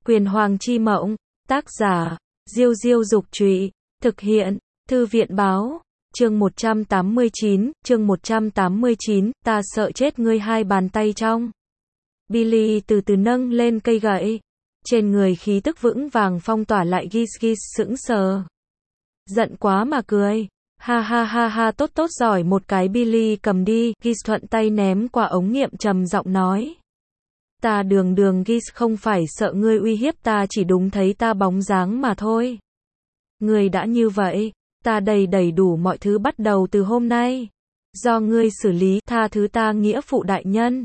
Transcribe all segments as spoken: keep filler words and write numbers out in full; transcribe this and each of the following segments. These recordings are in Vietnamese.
Quyền Hoàng chi mộng, tác giả, Diêu Diêu Dục Trụy, thực hiện, Thư viện Báo, chương một trăm tám mươi chín, chương một trăm tám mươi chín, ta sợ chết ngươi. Hai bàn tay trong. Billy từ từ nâng lên cây gậy. Trên người khí tức vững vàng phong tỏa lại. Gis Gis sững sờ. Giận quá mà cười. Ha ha ha ha, tốt tốt, giỏi một cái Billy, cầm đi. Gis thuận tay ném qua ống nghiệm, trầm giọng nói. Ta đường đường Gis không phải sợ ngươi uy hiếp ta, chỉ đúng thấy ta bóng dáng mà thôi. Ngươi đã như vậy, ta đầy đầy đủ mọi thứ bắt đầu từ hôm nay. Do ngươi xử lý, tha thứ ta nghĩa phụ đại nhân.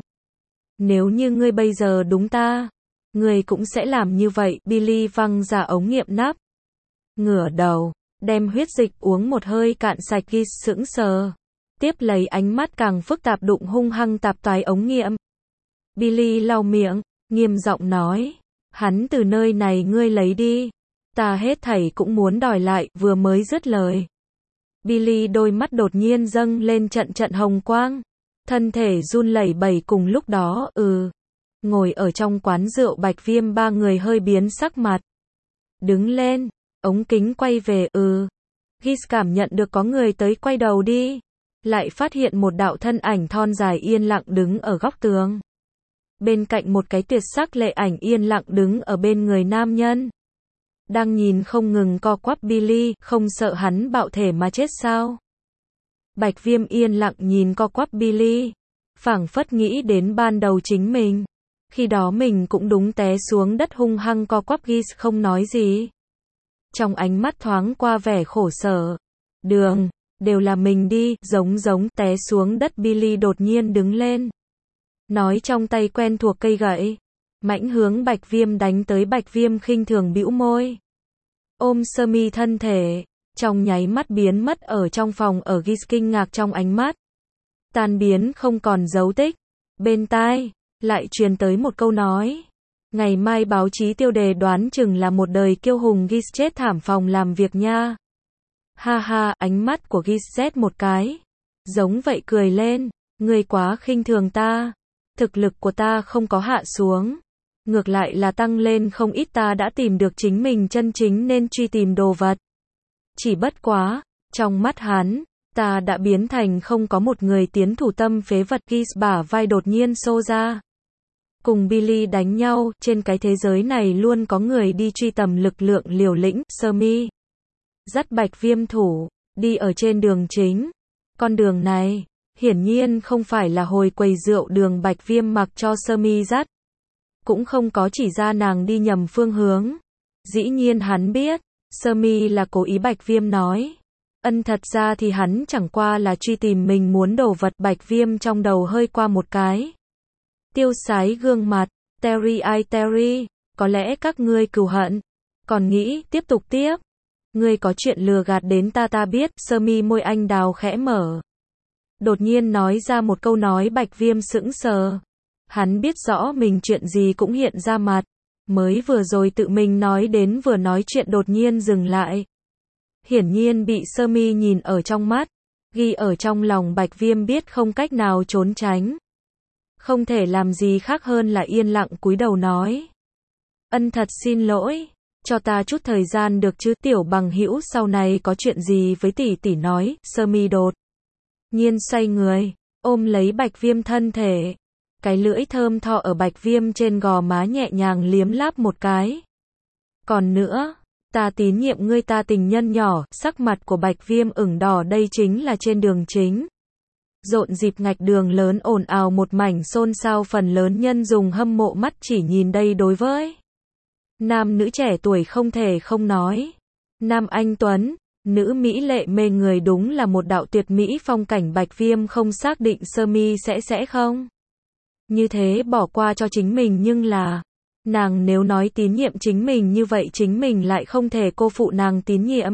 Nếu như ngươi bây giờ đúng ta, ngươi cũng sẽ làm như vậy. Billy văng ra ống nghiệm nắp. Ngửa đầu, đem huyết dịch uống một hơi cạn sạch. Gis sững sờ. Tiếp lấy ánh mắt càng phức tạp đụng hung hăng tạp toái ống nghiệm. Billy lau miệng, nghiêm giọng nói. Hắn từ nơi này ngươi lấy đi. Ta hết thảy cũng muốn đòi lại. Vừa mới dứt lời, Billy đôi mắt đột nhiên dâng lên trận trận hồng quang. Thân thể run lẩy bẩy. Cùng lúc đó, ừ. Ngồi ở trong quán rượu Bạch Viêm ba người hơi biến sắc mặt. Đứng lên, ống kính quay về, ừ. Gis cảm nhận được có người tới, quay đầu đi. Lại phát hiện một đạo thân ảnh thon dài yên lặng đứng ở góc tường. Bên cạnh một cái tuyệt sắc lệ ảnh yên lặng đứng ở bên người nam nhân. Đang nhìn không ngừng co quắp. Billy, không sợ hắn bạo thể mà chết sao? Bạch Viêm yên lặng nhìn co quắp Billy. Phảng phất nghĩ đến ban đầu chính mình. Khi đó mình cũng đúng té xuống đất hung hăng co quắp. Gis không nói gì. Trong ánh mắt thoáng qua vẻ khổ sở. Đường, đều là mình đi, giống giống, té xuống đất. Billy đột nhiên đứng lên. Nói trong tay quen thuộc cây gậy. Mãnh hướng Bạch Viêm đánh tới. Bạch Viêm khinh thường bĩu môi. Ôm sơ mi thân thể. Trong nháy mắt biến mất ở trong phòng. Ở Gis kinh ngạc trong ánh mắt. Tan biến không còn dấu tích. Bên tai, lại truyền tới một câu nói. Ngày mai báo chí tiêu đề đoán chừng là một đời kiêu hùng. Gis chết thảm phòng làm việc nha. Ha ha, ánh mắt của Gis rét một cái. Giống vậy cười lên. Ngươi quá khinh thường ta. Thực lực của ta không có hạ xuống. Ngược lại là tăng lên không ít. Ta đã tìm được chính mình chân chính nên truy tìm đồ vật. Chỉ bất quá, trong mắt hắn, ta đã biến thành không có một người tiến thủ tâm phế vật. Gis bả vai đột nhiên xô ra. Cùng Billy đánh nhau, trên cái thế giới này luôn có người đi truy tầm lực lượng liều lĩnh. Sơ mi dắt Bạch Viêm thủ, đi ở trên đường chính. Con đường này, hiển nhiên không phải là hồi quầy rượu đường Bạch Viêm mặc cho sơ mi dắt. Cũng không có chỉ ra nàng đi nhầm phương hướng. Dĩ nhiên hắn biết, sơ mi là cố ý. Bạch Viêm nói. Ân, thật ra thì hắn chẳng qua là truy tìm mình muốn đồ vật. Bạch Viêm trong đầu hơi qua một cái. Tiêu sái gương mặt. Terry ai Terry, có lẽ các ngươi cừu hận. Còn nghĩ tiếp tục tiếp. Ngươi có chuyện lừa gạt đến ta ta biết. Sơ mi môi anh đào khẽ mở. Đột nhiên nói ra một câu nói. Bạch Viêm sững sờ. Hắn biết rõ mình chuyện gì cũng hiện ra mặt. Mới vừa rồi tự mình nói đến vừa nói chuyện đột nhiên dừng lại. Hiển nhiên bị sơ mi nhìn ở trong mắt. Ghi ở trong lòng. Bạch Viêm biết không cách nào trốn tránh. Không thể làm gì khác hơn là yên lặng cúi đầu nói. Ân, thật xin lỗi. Cho ta chút thời gian được chứ tiểu bằng hữu, sau này có chuyện gì với tỷ tỷ nói. Sơ mi đột nhiên xoay người, ôm lấy Bạch Viêm thân thể. Cái lưỡi thơm tho ở Bạch Viêm trên gò má nhẹ nhàng liếm láp một cái. Còn nữa, ta tín nhiệm ngươi, ta tình nhân nhỏ. Sắc mặt của Bạch Viêm ửng đỏ. Đây chính là trên đường chính. Rộn dịp ngạch đường lớn ồn ào một mảnh xôn xao. Phần lớn nhân dùng hâm mộ mắt chỉ nhìn đây. Đối với nam nữ trẻ tuổi không thể không nói. Nam anh tuấn, nữ mỹ lệ mê người, đúng là một đạo tuyệt mỹ phong cảnh. Bạch Viêm không xác định sơ mi sẽ sẽ không như thế bỏ qua cho chính mình, nhưng là nàng nếu nói tín nhiệm chính mình như vậy, chính mình lại không thể cô phụ nàng tín nhiệm.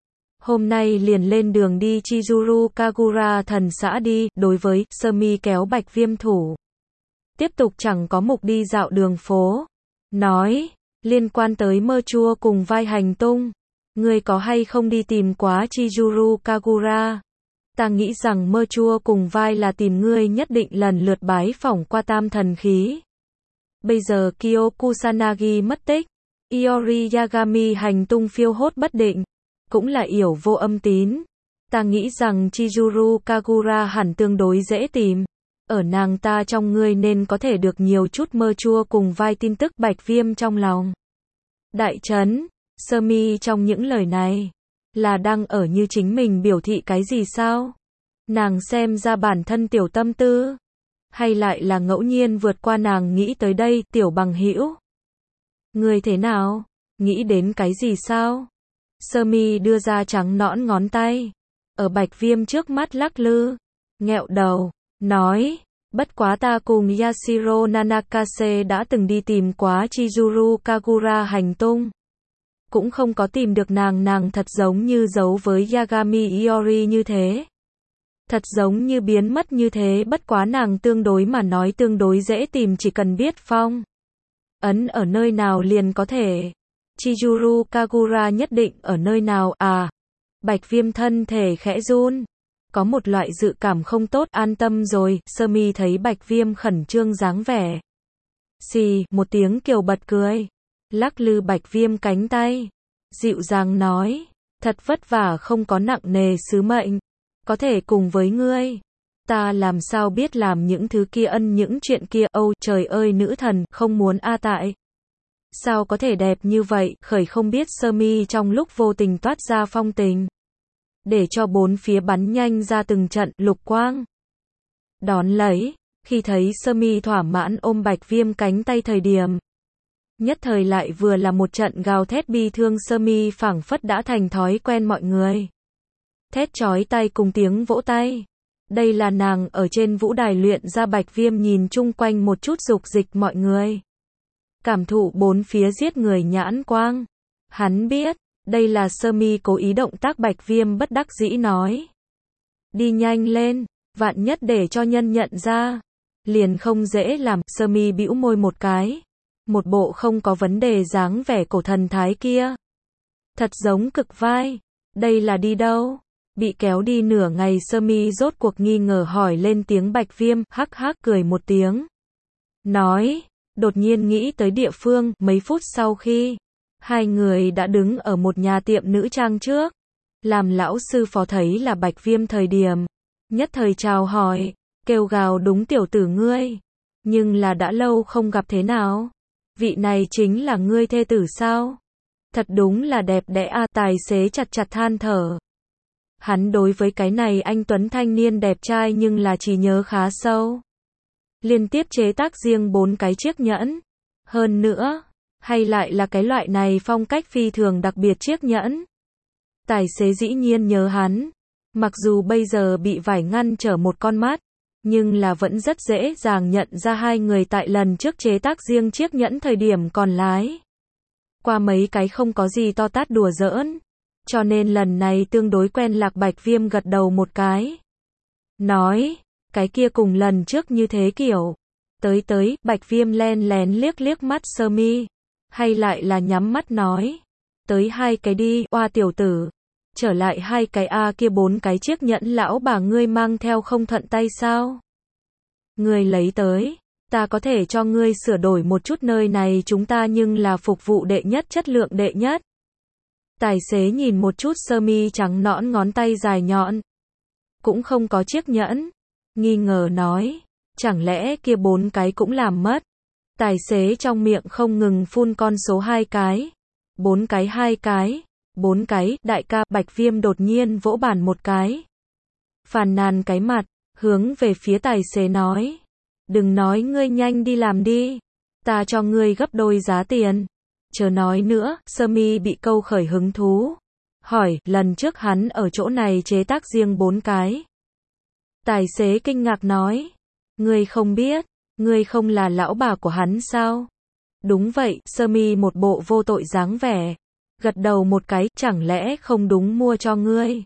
Hôm nay liền lên đường đi Chizuru Kagura thần xã đi. Đối với sơ mi kéo Bạch Viêm thủ, tiếp tục chẳng có mục đi dạo đường phố. Nói, liên quan tới mơ chua cùng vai hành tung. Ngươi có hay không đi tìm quá Chizuru Kagura? Ta nghĩ rằng mơ chua cùng vai là tìm ngươi nhất định lần lượt bái phỏng qua tam thần khí. Bây giờ Kyo Kusanagi mất tích, Iori Yagami hành tung phiêu hốt bất định, cũng là yểu vô âm tín. Ta nghĩ rằng Chizuru Kagura hẳn tương đối dễ tìm. Ở nàng ta trong ngươi nên có thể được nhiều chút mơ chua cùng vai tin tức Bạch Viêm trong lòng. Đại trấn, sơ mi trong những lời này, là đang ở như chính mình biểu thị cái gì sao? Nàng xem ra bản thân tiểu tâm tư, hay lại là ngẫu nhiên vượt qua nàng nghĩ tới đây, tiểu bằng hữu. Ngươi thế nào? Nghĩ đến cái gì sao? Sơ mi đưa ra trắng nõn ngón tay, ở Bạch Viêm trước mắt lắc lư, nghẹo đầu, nói, bất quá ta cùng Yashiro Nanakase đã từng đi tìm quá Chizuru Kagura hành tung. Cũng không có tìm được nàng, nàng thật giống như giấu với Yagami Iori như thế. Thật giống như biến mất như thế, bất quá nàng tương đối mà nói tương đối dễ tìm, chỉ cần biết phong ấn ở nơi nào liền có thể. Chizuru Kagura nhất định ở nơi nào à? Bạch Viêm thân thể khẽ run, có một loại dự cảm không tốt, an tâm rồi. Sơ mi thấy Bạch Viêm khẩn trương dáng vẻ, xì một tiếng kiều bật cười, lắc lư Bạch Viêm cánh tay, dịu dàng nói, thật vất vả không có nặng nề sứ mệnh, có thể cùng với ngươi. Ta làm sao biết làm những thứ kia, ân những chuyện kia, âu trời ơi nữ thần, không muốn a tại. Sao có thể đẹp như vậy, khởi không biết sơ mi trong lúc vô tình toát ra phong tình, để cho bốn phía bắn nhanh ra từng trận lục quang. Đón lấy, khi thấy sơ mi thỏa mãn ôm Bạch Viêm cánh tay thời điểm, nhất thời lại vừa là một trận gào thét bi thương. Sơ mi phảng phất đã thành thói quen mọi người thét chói tai cùng tiếng vỗ tay. Đây là nàng ở trên vũ đài luyện ra. Bạch Viêm nhìn chung quanh một chút, dục dịch mọi người, cảm thụ bốn phía giết người nhãn quang. Hắn biết, đây là sơ mi cố ý động tác. Bạch Viêm bất đắc dĩ nói, đi nhanh lên, vạn nhất để cho nhân nhận ra, liền không dễ làm. Sơ mi bĩu môi một cái, một bộ không có vấn đề dáng vẻ cổ thần thái kia, thật giống cực vai. Đây là đi đâu? Bị kéo đi nửa ngày, sơ mi rốt cuộc nghi ngờ hỏi lên tiếng. Bạch Viêm hắc hắc cười một tiếng, nói, đột nhiên nghĩ tới địa phương. Mấy phút sau khi hai người đã đứng ở một nhà tiệm nữ trang trước, làm lão sư phó thấy là Bạch Viêm thời điểm, nhất thời chào hỏi, kêu gào, đúng tiểu tử ngươi, nhưng là đã lâu không gặp, thế nào? Vị này chính là ngươi thê tử sao? Thật đúng là đẹp đẽ a. Tài xế chặt chặt than thở. Hắn đối với cái này anh tuấn thanh niên đẹp trai nhưng là chỉ nhớ khá sâu. Liên tiếp chế tác riêng bốn cái chiếc nhẫn. Hơn nữa, hay lại là cái loại này phong cách phi thường đặc biệt chiếc nhẫn. Tài xế dĩ nhiên nhớ hắn. Mặc dù bây giờ bị vải ngăn trở một con mắt, nhưng là vẫn rất dễ dàng nhận ra hai người tại lần trước chế tác riêng chiếc nhẫn thời điểm còn lái qua mấy cái không có gì to tát đùa giỡn. Cho nên lần này tương đối quen. Lạc Bạch Viêm gật đầu một cái, nói, cái kia cùng lần trước như thế kiểu. Tới tới, Bạch Viêm len lén liếc liếc mắt sơ mi, hay lại là nhắm mắt nói, tới hai cái đi, oa tiểu tử, trở lại hai cái a. Kia bốn cái chiếc nhẫn lão bà ngươi mang theo không thuận tay sao? Ngươi lấy tới, ta có thể cho ngươi sửa đổi một chút, nơi này chúng ta nhưng là phục vụ đệ nhất, chất lượng đệ nhất. Tài xế nhìn một chút sơ mi trắng nõn ngón tay dài nhọn, cũng không có chiếc nhẫn, nghi ngờ nói, chẳng lẽ kia bốn cái cũng làm mất? Tài xế trong miệng không ngừng phun con số hai cái, bốn cái, hai cái, bốn cái. Đại ca. Bạch Viêm đột nhiên vỗ bàn một cái, phàn nàn cái mặt, hướng về phía tài xế nói, đừng nói, ngươi nhanh đi làm đi, ta cho ngươi gấp đôi giá tiền. Chờ nói nữa. Sơ mi bị câu khởi hứng thú, hỏi, lần trước hắn ở chỗ này chế tác riêng bốn cái. Tài xế kinh ngạc nói, ngươi không biết, ngươi không là lão bà của hắn sao? Đúng vậy. Sơ mi một bộ vô tội dáng vẻ, gật đầu một cái, chẳng lẽ không đúng mua cho ngươi?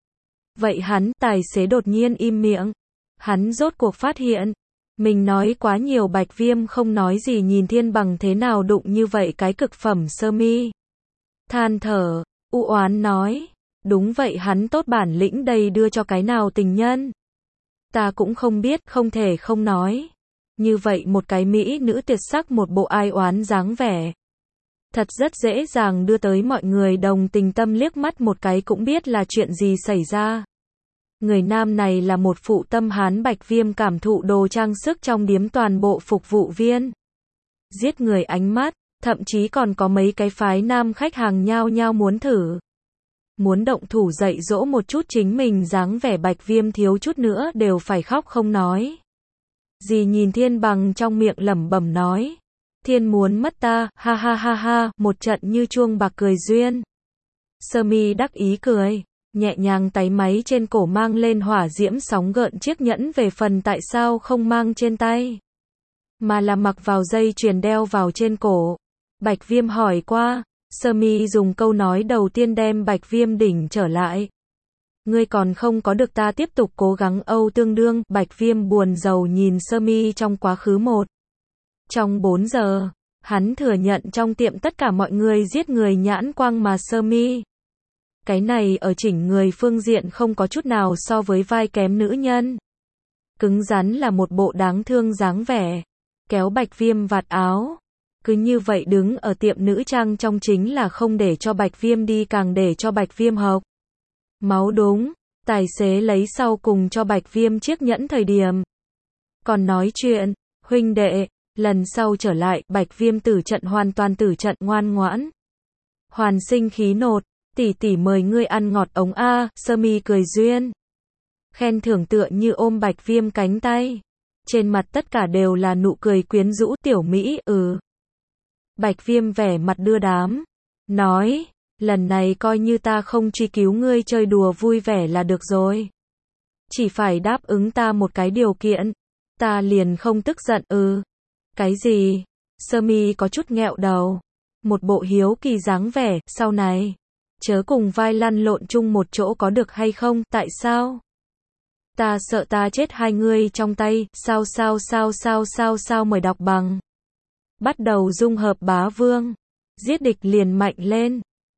Vậy hắn, tài xế đột nhiên im miệng, hắn rốt cuộc phát hiện mình nói quá nhiều. Bạch Viêm không nói gì, nhìn thiên bằng thế nào đụng như vậy cái cực phẩm. Sơ mi than thở, u oán nói, đúng vậy, hắn tốt bản lĩnh đây, đưa cho cái nào tình nhân? Ta cũng không biết, không thể không nói. Như vậy một cái mỹ nữ tuyệt sắc, một bộ ai oán dáng vẻ. Thật rất dễ dàng đưa tới mọi người đồng tình, tâm liếc mắt một cái cũng biết là chuyện gì xảy ra. Người nam này là một phụ tâm Hán. Bạch Viêm cảm thụ đồ trang sức trong điếm toàn bộ phục vụ viên. Giết người ánh mắt, thậm chí còn có mấy cái phái nam khách hàng nhao nhao muốn thử. Muốn động thủ dạy dỗ một chút chính mình, dáng vẻ Bạch Viêm thiếu chút nữa đều phải khóc không nói. Dì nhìn Thiên Bằng trong miệng lẩm bẩm nói. Thiên muốn mất ta, ha ha ha ha, một trận như chuông bạc cười duyên. Sơ Mi đắc ý cười, nhẹ nhàng tay máy trên cổ mang lên hỏa diễm sóng gợn chiếc nhẫn, về phần tại sao không mang trên tay, mà là mặc vào dây chuyền đeo vào trên cổ. Bạch Viêm hỏi qua, Sơ Mi dùng câu nói đầu tiên đem Bạch Viêm đỉnh trở lại. Ngươi còn không có được ta tiếp tục cố gắng âu tương đương. Bạch Viêm buồn rầu nhìn Sơ Mi trong quá khứ một. Trong bốn giờ, hắn thừa nhận trong tiệm tất cả mọi người giết người nhãn quang mà Sơ Mi. Cái này ở chỉnh người phương diện không có chút nào so với vai kém nữ nhân. Cứng rắn là một bộ đáng thương dáng vẻ. Kéo Bạch Viêm vạt áo. Cứ như vậy đứng ở tiệm nữ trang trong chính là không để cho Bạch Viêm đi, càng để cho Bạch Viêm hộc máu. Đúng, tài xế lấy sau cùng cho Bạch Viêm chiếc nhẫn thời điểm còn nói chuyện, huynh đệ, lần sau trở lại. Bạch Viêm tử trận, hoàn toàn tử trận, ngoan ngoãn. Hoàn sinh khí nột, tỷ tỷ mời ngươi ăn ngọt ống a. Sơ Mi cười duyên, khen thưởng tựa như ôm Bạch Viêm cánh tay. Trên mặt tất cả đều là nụ cười quyến rũ. Tiểu Mỹ, ừ. Bạch Viêm vẻ mặt đưa đám, nói, lần này coi như ta không truy cứu ngươi, chơi đùa vui vẻ là được rồi. Chỉ phải đáp ứng ta một cái điều kiện, ta liền không tức giận. Ừ. Cái gì? Sơ Mi có chút nghẹo đầu, một bộ hiếu kỳ dáng vẻ. Sau này chớ cùng vai lăn lộn chung một chỗ có được hay không? Tại sao? Ta sợ ta chết hai ngươi trong tay. Sao sao sao sao sao sao? Mời đọc bằng. Bắt đầu dung hợp bá vương, giết địch liền mạnh lên.